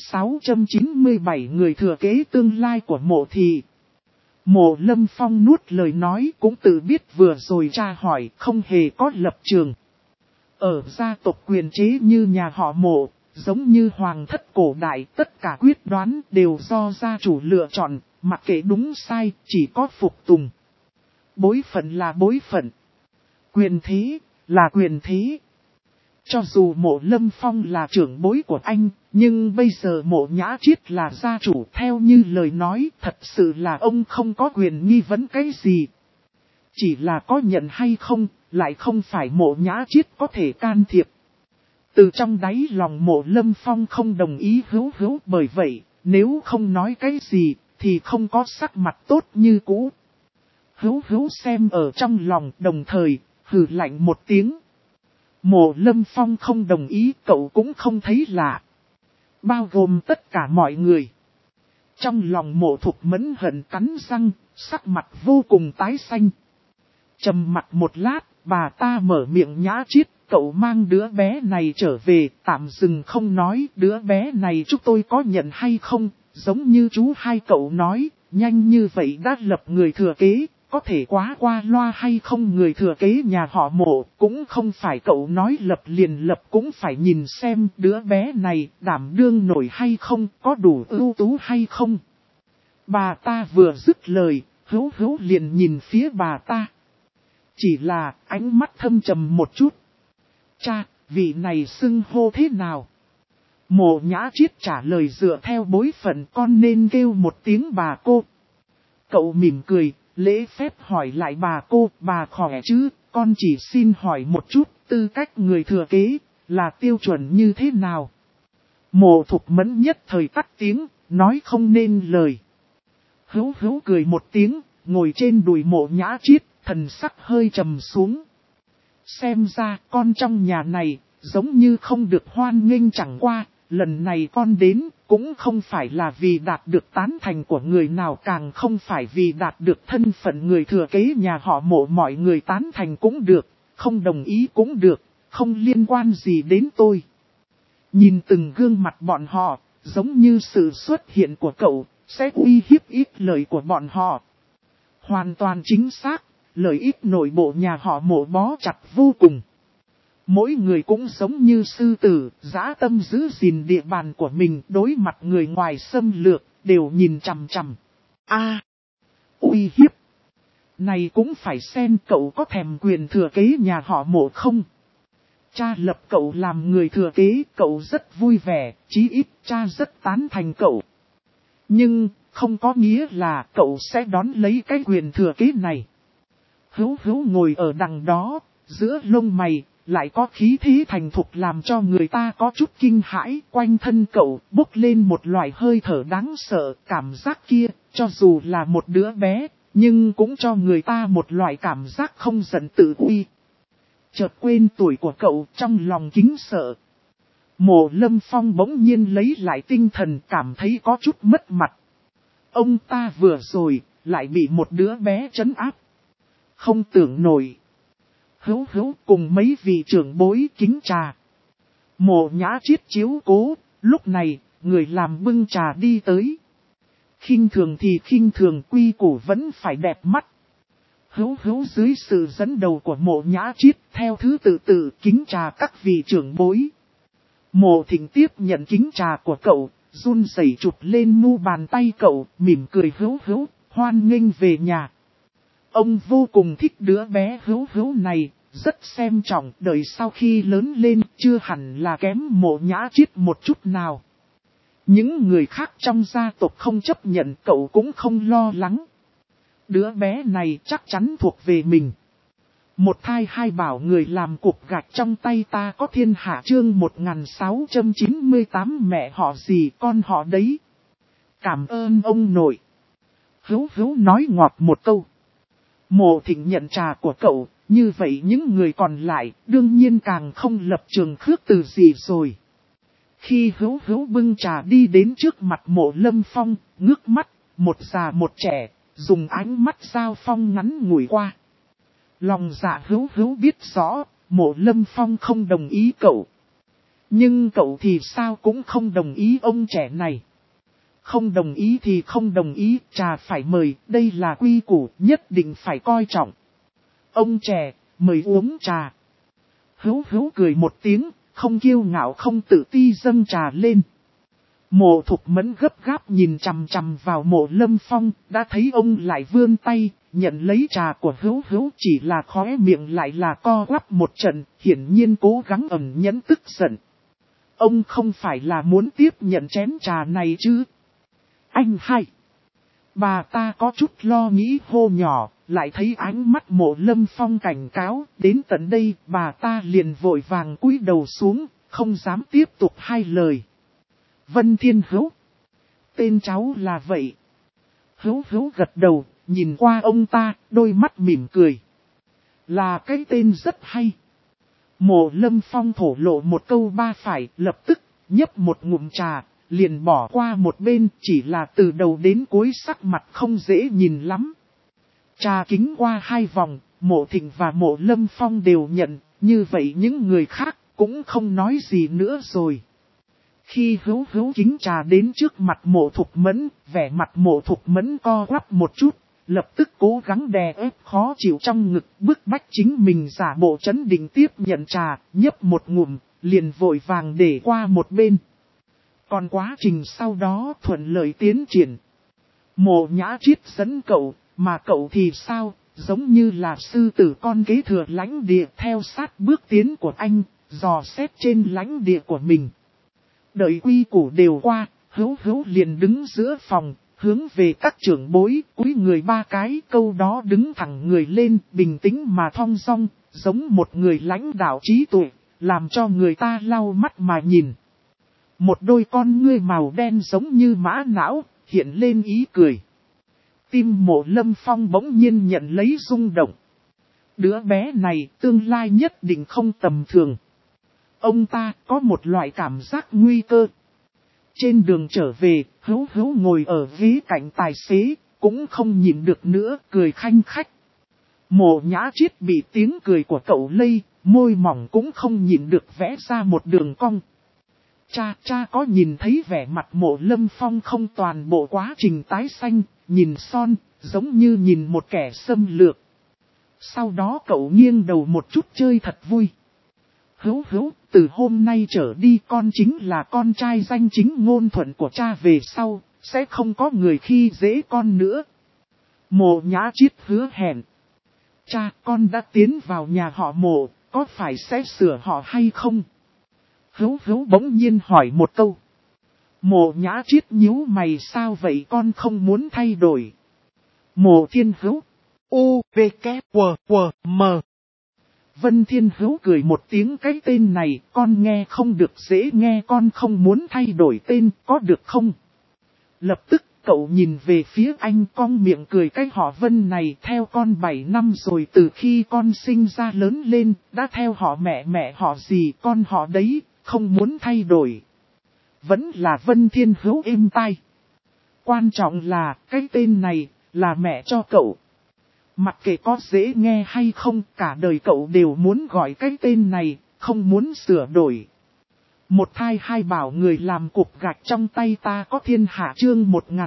1697 người thừa kế tương lai của Mộ thị. Mộ Lâm Phong nuốt lời nói, cũng tự biết vừa rồi tra hỏi không hề có lập trường. Ở gia tộc quyền chế như nhà họ Mộ, giống như hoàng thất cổ đại, tất cả quyết đoán đều do gia chủ lựa chọn, mặc kệ đúng sai, chỉ có phục tùng. Bối phận là bối phận, quyền thế là quyền thế. Cho dù Mộ Lâm Phong là trưởng bối của anh, nhưng bây giờ Mộ Nhã Chiết là gia chủ, theo như lời nói, thật sự là ông không có quyền nghi vấn cái gì. Chỉ là có nhận hay không, lại không phải Mộ Nhã Chiết có thể can thiệp. Từ trong đáy lòng Mộ Lâm Phong không đồng ý Hữu Hữu, bởi vậy, nếu không nói cái gì, thì không có sắc mặt tốt như cũ. Hữu Hữu xem ở trong lòng, đồng thời, hừ lạnh một tiếng. Mộ Lâm Phong không đồng ý, cậu cũng không thấy lạ. Bao gồm tất cả mọi người. Trong lòng Mộ Thục Mẫn hận cắn răng, sắc mặt vô cùng tái xanh. Trầm mặt một lát, bà ta mở miệng. Nhã Chiết, cậu mang đứa bé này trở về, tạm dừng không nói, đứa bé này chúng tôi có nhận hay không, giống như chú hai cậu nói, nhanh như vậy đã lập người thừa kế. Có thể quá qua loa hay không, người thừa kế nhà họ Mộ cũng không phải cậu nói lập liền lập, cũng phải nhìn xem đứa bé này đảm đương nổi hay không, có đủ ưu tú hay không. Bà ta vừa dứt lời, Hữu Hữu liền nhìn phía bà ta. Chỉ là ánh mắt thâm trầm một chút. Cha, vị này xưng hô thế nào? Mộ Nhã Chiết trả lời dựa theo bối phận, con nên kêu một tiếng bà cô. Cậu mỉm cười. Lễ phép hỏi lại bà cô, bà khỏe chứ, con chỉ xin hỏi một chút, tư cách người thừa kế, là tiêu chuẩn như thế nào? Mộ Thục Mẫn nhất thời tắt tiếng, nói không nên lời. Hữu Hữu cười một tiếng, ngồi trên đùi Mộ Nhã Chiết, thần sắc hơi trầm xuống. Xem ra con trong nhà này, giống như không được hoan nghênh, chẳng qua, lần này con đến, cũng không phải là vì đạt được tán thành của người nào, càng không phải vì đạt được thân phận người thừa kế nhà họ Mộ. Mọi người tán thành cũng được, không đồng ý cũng được, không liên quan gì đến tôi. Nhìn từng gương mặt bọn họ, giống như sự xuất hiện của cậu, sẽ uy hiếp ít lợi của bọn họ. Hoàn toàn chính xác, lợi ích nội bộ nhà họ Mộ bó chặt vô cùng. Mỗi người cũng giống như sư tử, dã tâm giữ gìn địa bàn của mình, đối mặt người ngoài xâm lược, đều nhìn chằm chằm. Uy hiếp. Này cũng phải xem cậu có thèm quyền thừa kế nhà họ Mộ không? Cha lập cậu làm người thừa kế, cậu rất vui vẻ, chí ít cha rất tán thành cậu. Nhưng, không có nghĩa là cậu sẽ đón lấy cái quyền thừa kế này. Hữu Hữu ngồi ở đằng đó, giữa lông mày, lại có khí thế thành thục làm cho người ta có chút kinh hãi. Quanh thân cậu bốc lên một loại hơi thở đáng sợ, cảm giác kia, cho dù là một đứa bé, nhưng cũng cho người ta một loại cảm giác không giận tự uy. chợt quên tuổi của cậu trong lòng kính sợ. Mộ Lâm Phong bỗng nhiên lấy lại tinh thần, cảm thấy có chút mất mặt. Ông ta vừa rồi lại bị một đứa bé trấn áp. Không tưởng nổi. Hữu cùng mấy vị trưởng bối kính trà. Mộ Nhã Chiết chiếu cố, lúc này, người làm bưng trà đi tới. Khinh thường thì khinh thường, quy củ vẫn phải đẹp mắt. Hữu dưới sự dẫn đầu của Mộ Nhã Chiết, theo thứ tự kính trà các vị trưởng bối. Mộ Thịnh tiếp nhận kính trà của cậu, run rẩy chụp lên mu bàn tay cậu, mỉm cười Hữu, hoan nghênh về nhà. Ông vô cùng thích đứa bé Hữu này, rất xem trọng, đợi sau khi lớn lên chưa hẳn là kém Mộ Nhã Chiết một chút nào. Những người khác trong gia tộc không chấp nhận, cậu cũng không lo lắng. Đứa bé này chắc chắn thuộc về mình. Một thai hai bảo, người làm cục gạch trong tay ta có thiên hạ. Chương 1698. Mẹ họ gì con họ đấy. Cảm ơn ông nội. Hữu nói ngọt một câu. Mộ Thịnh nhận trà của cậu, như vậy những người còn lại đương nhiên càng không lập trường khước từ gì rồi. Khi Hữu bưng trà đi đến trước mặt Mộ Lâm Phong, ngước mắt, một già một trẻ, dùng ánh mắt giao phong ngắn ngủi qua. Lòng dạ Hữu biết rõ, Mộ Lâm Phong không đồng ý cậu. Nhưng cậu thì sao cũng không đồng ý ông trẻ này. Không đồng ý thì không đồng ý, trà phải mời, đây là quy củ, nhất định phải coi trọng. Ông trẻ, mời uống trà. Hữu cười một tiếng, không kiêu ngạo không tự ti dâng trà lên. Mộ Thục Mẫn gấp gáp nhìn chằm chằm vào Mộ Lâm Phong, đã thấy ông lại vươn tay, nhận lấy trà của Hữu, chỉ là khóe miệng lại là co quắp một trận, hiển nhiên cố gắng ẩn nhẫn tức giận. Ông không phải là muốn tiếp nhận chén trà này chứ? Anh hai. Bà ta có chút lo nghĩ hô nhỏ, lại thấy ánh mắt Mộ Lâm Phong cảnh cáo, đến tận đây bà ta liền vội vàng cúi đầu xuống, không dám tiếp tục hai lời. Vân Thiên Hữu. Tên cháu là vậy. Hữu gật đầu, nhìn qua ông ta, đôi mắt mỉm cười. Là cái tên rất hay. Mộ Lâm Phong thổ lộ một câu ba phải, lập tức, nhấp một ngụm trà, liền bỏ qua một bên, chỉ là từ đầu đến cuối sắc mặt không dễ nhìn lắm. Trà kính qua hai vòng, Mộ Thịnh và Mộ Lâm Phong đều nhận, như vậy những người khác cũng không nói gì nữa rồi. Khi Hữu kính trà đến trước mặt Mộ Thục Mẫn, vẻ mặt Mộ Thục Mẫn co quắp một chút, lập tức cố gắng đè ép khó chịu trong ngực, bức bách chính mình giả bộ trấn định tiếp nhận trà, nhấp một ngụm, liền vội vàng để qua một bên. Còn quá trình sau đó thuận lợi tiến triển. Mộ Nhã Chiết dẫn cậu, mà cậu thì sao, giống như là sư tử con kế thừa lãnh địa theo sát bước tiến của anh, dò xét trên lãnh địa của mình. Đợi quy củ đều qua, Hữu liền đứng giữa phòng, hướng về các trưởng bối, cúi người ba cái, câu đó đứng thẳng người lên, bình tĩnh mà thong dong, giống một người lãnh đạo trí tuệ, làm cho người ta lau mắt mà nhìn. Một đôi con ngươi màu đen giống như mã não, hiện lên ý cười. Tim Mộ Lâm Phong bỗng nhiên nhận lấy rung động. Đứa bé này tương lai nhất định không tầm thường. Ông ta có một loại cảm giác nguy cơ. Trên đường trở về, Hữu ngồi ở ghế cạnh tài xế, cũng không nhịn được nữa, cười khanh khách. Mộ Nhã Chiết bị tiếng cười của cậu lây, môi mỏng cũng không nhịn được vẽ ra một đường cong. Cha có nhìn thấy vẻ mặt Mộ Lâm Phong không toàn bộ quá trình tái xanh, nhìn son, giống như nhìn một kẻ xâm lược. Sau đó cậu nghiêng đầu một chút chơi thật vui. Hữu, từ hôm nay trở đi con chính là con trai danh chính ngôn thuận của cha, về sau, sẽ không có người khi dễ con nữa. Mộ Nhã Chiết hứa hẹn. Cha, con đã tiến vào nhà họ Mộ, có phải sẽ sửa họ hay không? Hữu bỗng nhiên hỏi một câu. Mộ Nhã Chiết nhíu mày, sao vậy con không muốn thay đổi? Mộ Thiên Hữu. U, V, K, W, M. Vân Thiên Hữu cười một tiếng, cái tên này con nghe không được dễ nghe, con không muốn thay đổi tên, có được không? Lập tức, Cậu nhìn về phía anh cong miệng cười cái họ Vân này theo con 7 năm rồi, từ khi con sinh ra lớn lên, đã theo họ mẹ họ gì con họ đấy, không muốn thay đổi. Vẫn là Vân Thiên Hữu êm tai. Quan trọng là cái tên này là mẹ cho cậu. Mặc kệ có dễ nghe hay không, cả đời cậu đều muốn gọi cái tên này, không muốn sửa đổi. Một thai hai bảo người làm cục gạch trong tay ta có thiên hạ chương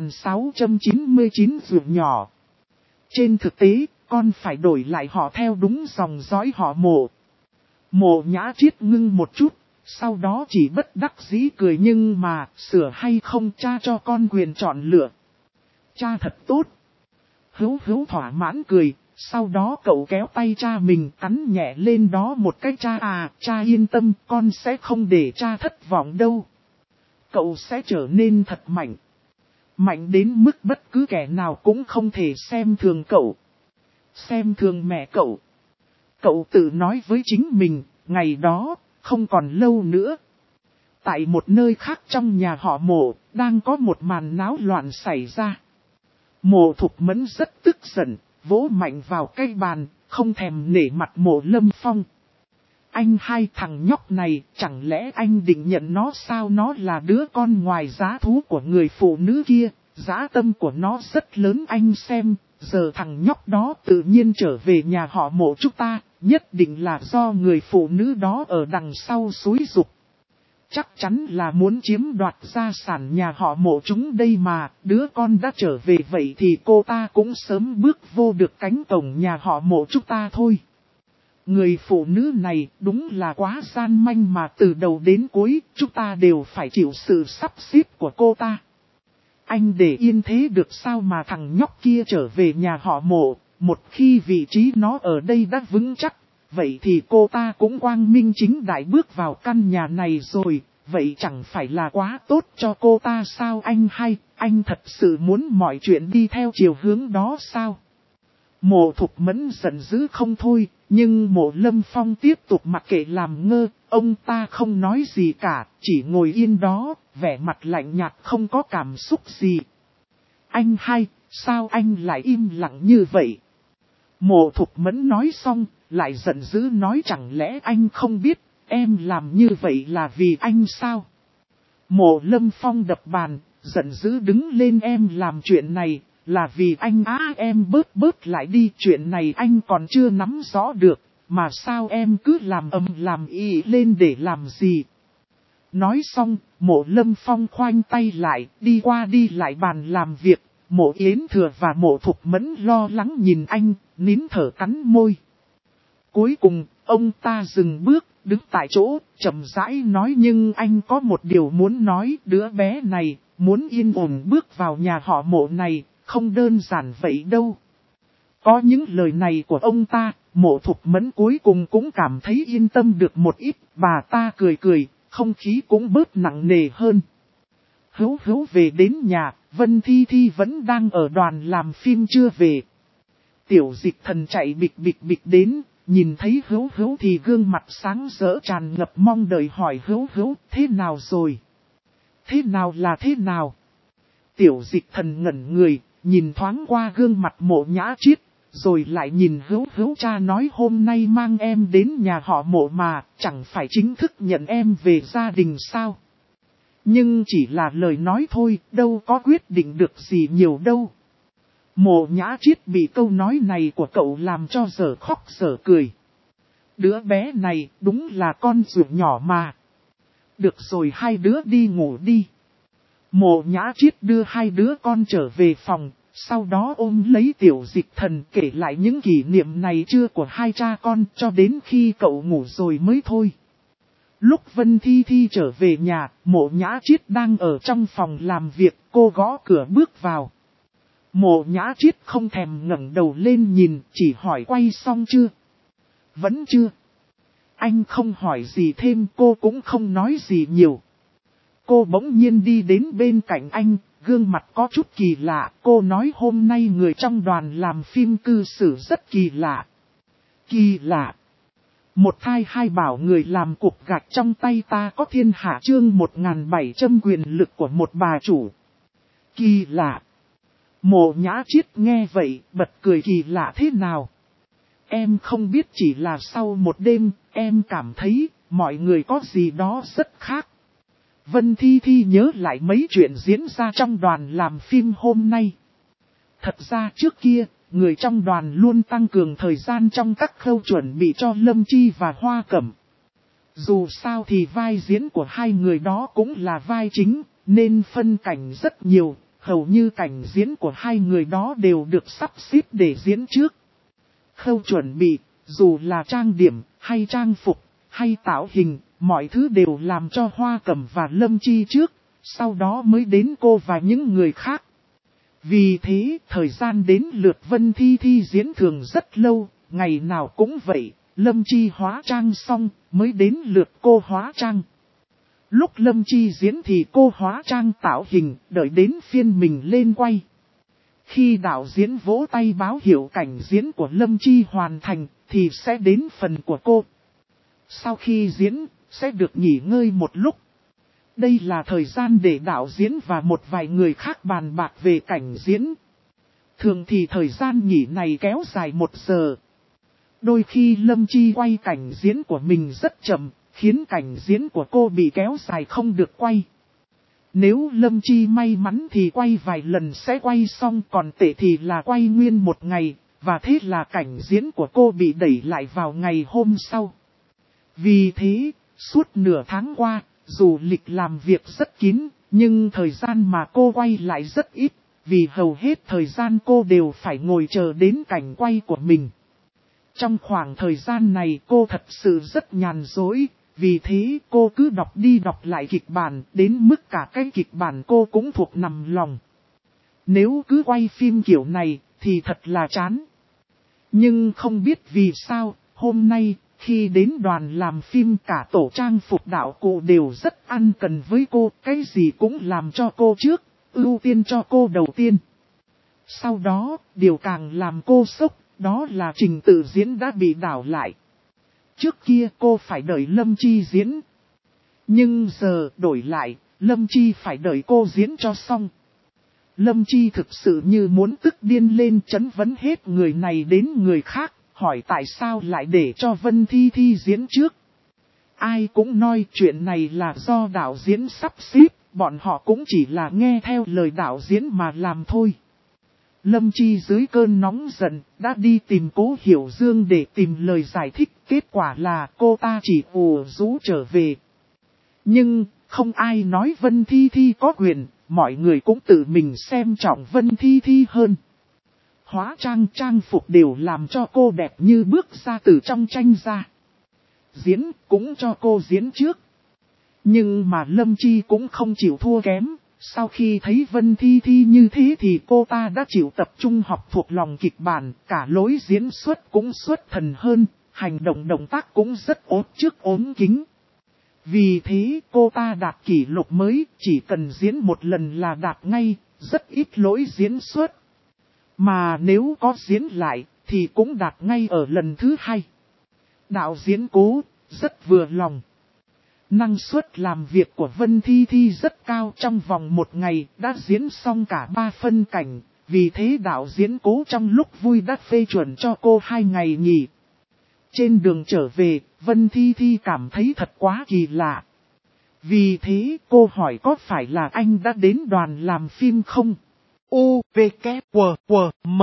1699 dù nhỏ. Trên thực tế, con phải đổi lại họ theo đúng dòng dõi họ Mộ. Mộ Nhã Triết ngưng một chút, sau đó chỉ bất đắc dĩ cười, nhưng mà sửa hay không cha cho con quyền chọn lựa. Cha thật tốt. Hữu thỏa mãn cười, sau đó cậu kéo tay cha mình cắn nhẹ lên đó một cái. Cha yên tâm, con sẽ không để cha thất vọng đâu. Cậu sẽ trở nên thật mạnh. Mạnh đến mức bất cứ kẻ nào cũng không thể xem thường cậu. Xem thường mẹ cậu. Cậu tự nói với chính mình, ngày đó, không còn lâu nữa. Tại một nơi khác trong nhà họ Mộ, đang có một màn náo loạn xảy ra. Mộ Thục Mẫn rất tức giận, vỗ mạnh vào cái bàn, không thèm nể mặt Mộ Lâm Phong. Anh hai thằng nhóc này, chẳng lẽ anh định nhận nó sao? Nó là đứa con ngoài giá thú của người phụ nữ kia, giá tâm của nó rất lớn. Anh xem, giờ thằng nhóc đó tự nhiên trở về nhà họ Mộ chúng ta, nhất định là do người phụ nữ đó ở đằng sau xúi giục. Chắc chắn là muốn chiếm đoạt gia sản nhà họ Mộ chúng đây mà, đứa con đã trở về vậy thì cô ta cũng sớm bước vô được cánh cổng nhà họ Mộ chúng ta thôi. Người phụ nữ này đúng là quá gian manh mà từ đầu đến cuối chúng ta đều phải chịu sự sắp xếp của cô ta. Anh để yên thế được sao mà thằng nhóc kia trở về nhà họ Mộ, một khi vị trí nó ở đây đã vững chắc. Vậy thì cô ta cũng quang minh chính đại bước vào căn nhà này rồi, vậy chẳng phải là quá tốt cho cô ta sao? Anh hay, anh thật sự muốn mọi chuyện đi theo chiều hướng đó sao? Mộ Thục Mẫn giận dữ không thôi, nhưng Mộ Lâm Phong tiếp tục mặc kệ làm ngơ, ông ta không nói gì cả, chỉ ngồi yên đó, vẻ mặt lạnh nhạt không có cảm xúc gì. Anh hai, sao anh lại im lặng như vậy? Mộ Thục Mẫn nói xong, lại giận dữ nói, chẳng lẽ anh không biết, em làm như vậy là vì anh sao? Mộ Lâm Phong đập bàn, giận dữ đứng lên, em làm chuyện này, là vì anh em bớt lại đi, chuyện này anh còn chưa nắm rõ được, mà sao em cứ làm làm ĩ lên để làm gì? Nói xong, Mộ Lâm Phong khoanh tay lại, đi qua đi lại bàn làm việc. Mộ Yến Thừa và Mộ Thục Mẫn lo lắng nhìn anh, nín thở cắn môi. Cuối cùng, ông ta dừng bước, đứng tại chỗ, chậm rãi nói, nhưng anh có một điều muốn nói, đứa bé này, muốn yên ổn bước vào nhà họ Mộ này, không đơn giản vậy đâu. Có những lời này của ông ta, Mộ Thục Mẫn cuối cùng cũng cảm thấy yên tâm được một ít, bà ta cười cười, không khí cũng bớt nặng nề hơn. Hữu về đến nhà, Vân Thi Thi vẫn đang ở đoàn làm phim chưa về. Tiểu Dịch Thần chạy bịch đến, nhìn thấy Hữu thì gương mặt sáng rỡ tràn ngập mong đợi, hỏi Hữu thế nào rồi? Thế nào là thế nào? Tiểu Dịch Thần ngẩn người, nhìn thoáng qua gương mặt Mộ Nhã Triết, rồi lại nhìn Hữu, cha nói hôm nay mang em đến nhà họ Mộ mà, chẳng phải chính thức nhận em về gia đình sao? Nhưng chỉ là lời nói thôi, đâu có quyết định được gì nhiều đâu. Mộ Nhã Triết bị câu nói này của cậu làm cho dở khóc dở cười. Đứa bé này đúng là con ruột nhỏ mà. Được rồi, hai đứa đi ngủ đi. Mộ Nhã Triết đưa hai đứa con trở về phòng, sau đó ôm lấy Tiểu Dịch Thần kể lại những kỷ niệm này chưa của hai cha con cho đến khi cậu ngủ rồi mới thôi. Lúc Vân Thi Thi trở về nhà, Mộ Nhã Triết đang ở trong phòng làm việc, cô gõ cửa bước vào. Mộ Nhã Triết không thèm ngẩng đầu lên nhìn, chỉ hỏi quay xong chưa? Vẫn chưa. Anh không hỏi gì thêm, cô cũng không nói gì nhiều. Cô bỗng nhiên đi đến bên cạnh anh, gương mặt có chút kỳ lạ, cô nói hôm nay người trong đoàn làm phim cư xử rất kỳ lạ. Kỳ lạ. Một thai hai bảo người làm cục gạch trong tay ta có thiên hạ chương 1700 quyền lực của một bà chủ. Kỳ lạ. Mộ Nhã Chiết nghe vậy, bật cười kỳ lạ thế nào? Em không biết, chỉ là sau một đêm, em cảm thấy, mọi người có gì đó rất khác. Vân Thi Thi nhớ lại mấy chuyện diễn ra trong đoàn làm phim hôm nay. Thật ra trước kia, người trong đoàn luôn tăng cường thời gian trong các khâu chuẩn bị cho Lâm Chi và Hoa Cẩm. Dù sao thì vai diễn của hai người đó cũng là vai chính, nên phân cảnh rất nhiều, hầu như cảnh diễn của hai người đó đều được sắp xếp để diễn trước. Khâu chuẩn bị, dù là trang điểm, hay trang phục, hay tạo hình, mọi thứ đều làm cho Hoa Cẩm và Lâm Chi trước, sau đó mới đến cô và những người khác. Vì thế, thời gian đến lượt Vân Thi Thi diễn thường rất lâu, ngày nào cũng vậy, Lâm Chi hóa trang xong, mới đến lượt cô hóa trang. Lúc Lâm Chi diễn thì cô hóa trang tạo hình, đợi đến phiên mình lên quay. Khi đạo diễn vỗ tay báo hiệu cảnh diễn của Lâm Chi hoàn thành, thì sẽ đến phần của cô. Sau khi diễn, sẽ được nghỉ ngơi một lúc. Đây là thời gian để đạo diễn và một vài người khác bàn bạc về cảnh diễn. Thường thì thời gian nghỉ này kéo dài 1 giờ. Đôi khi Lâm Chi quay cảnh diễn của mình rất chậm, khiến cảnh diễn của cô bị kéo dài không được quay. Nếu Lâm Chi may mắn thì quay vài lần sẽ quay xong, còn tệ thì là quay nguyên một ngày, và thế là cảnh diễn của cô bị đẩy lại vào ngày hôm sau. Vì thế, suốt nửa tháng qua, dù lịch làm việc rất kín, nhưng thời gian mà cô quay lại rất ít, vì hầu hết thời gian cô đều phải ngồi chờ đến cảnh quay của mình. Trong khoảng thời gian này cô thật sự rất nhàn rỗi, vì thế cô cứ đọc đi đọc lại kịch bản, đến mức cả cái kịch bản cô cũng thuộc nằm lòng. Nếu cứ quay phim kiểu này, thì thật là chán. Nhưng không biết vì sao, hôm nay, khi đến đoàn làm phim cả tổ trang phục đạo cụ đều rất ăn cần với cô, cái gì cũng làm cho cô trước, ưu tiên cho cô đầu tiên. Sau đó, điều càng làm cô sốc, đó là trình tự diễn đã bị đảo lại. Trước kia cô phải đợi Lâm Chi diễn. Nhưng giờ đổi lại, Lâm Chi phải đợi cô diễn cho xong. Lâm Chi thực sự như muốn tức điên lên, chấn vấn hết người này đến người khác, hỏi tại sao lại để cho Vân Thi Thi diễn trước. Ai cũng nói chuyện này là do đạo diễn sắp xếp, bọn họ cũng chỉ là nghe theo lời đạo diễn mà làm thôi. Lâm Chi dưới cơn nóng giận, đã đi tìm Cố Hiểu Dương để tìm lời giải thích, kết quả là cô ta chỉ ù rũ trở về. Nhưng, không ai nói Vân Thi Thi có quyền, mọi người cũng tự mình xem trọng Vân Thi Thi hơn. Hóa trang phục đều làm cho cô đẹp như bước ra từ trong tranh ra. Diễn cũng cho cô diễn trước. Nhưng mà Lâm Chi cũng không chịu thua kém. Sau khi thấy Vân Thi Thi như thế thì cô ta đã chịu tập trung học thuộc lòng kịch bản, cả lối diễn xuất cũng xuất thần hơn, hành động tác cũng rất ốm trước ốm kính. Vì thế cô ta đạt kỷ lục mới, chỉ cần diễn một lần là đạt ngay, rất ít lỗi diễn xuất. Mà nếu có diễn lại, thì cũng đạt ngay ở lần thứ 2. Đạo diễn Cố, rất vừa lòng. Năng suất làm việc của Vân Thi Thi rất cao, trong vòng 1 ngày đã diễn xong cả 3 phân cảnh, vì thế đạo diễn Cố trong lúc vui đã phê chuẩn cho cô 2 ngày nghỉ. Trên đường trở về, Vân Thi Thi cảm thấy thật quá kỳ lạ. Vì thế cô hỏi có phải là anh đã đến đoàn làm phim không? U, V, K, W, W, M.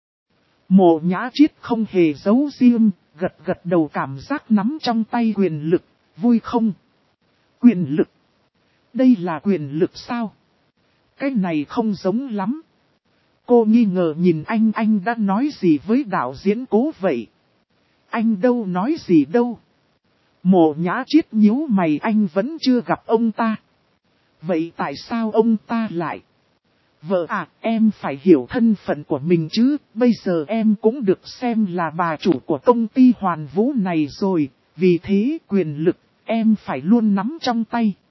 Mộ Nhã Chiết không hề giấu riêng, gật đầu, cảm giác nắm trong tay quyền lực, vui không? Quyền lực? Đây là quyền lực sao? Cái này không giống lắm. Cô nghi ngờ nhìn anh đã nói gì với đạo diễn Cố vậy? Anh đâu nói gì đâu. Mộ Nhã Chiết nhíu mày, anh vẫn chưa gặp ông ta. Vậy tại sao ông ta lại? Vợ à, em phải hiểu thân phận của mình chứ, bây giờ em cũng được xem là bà chủ của công ty Hoàn Vũ này rồi, vì thế quyền lực em phải luôn nắm trong tay.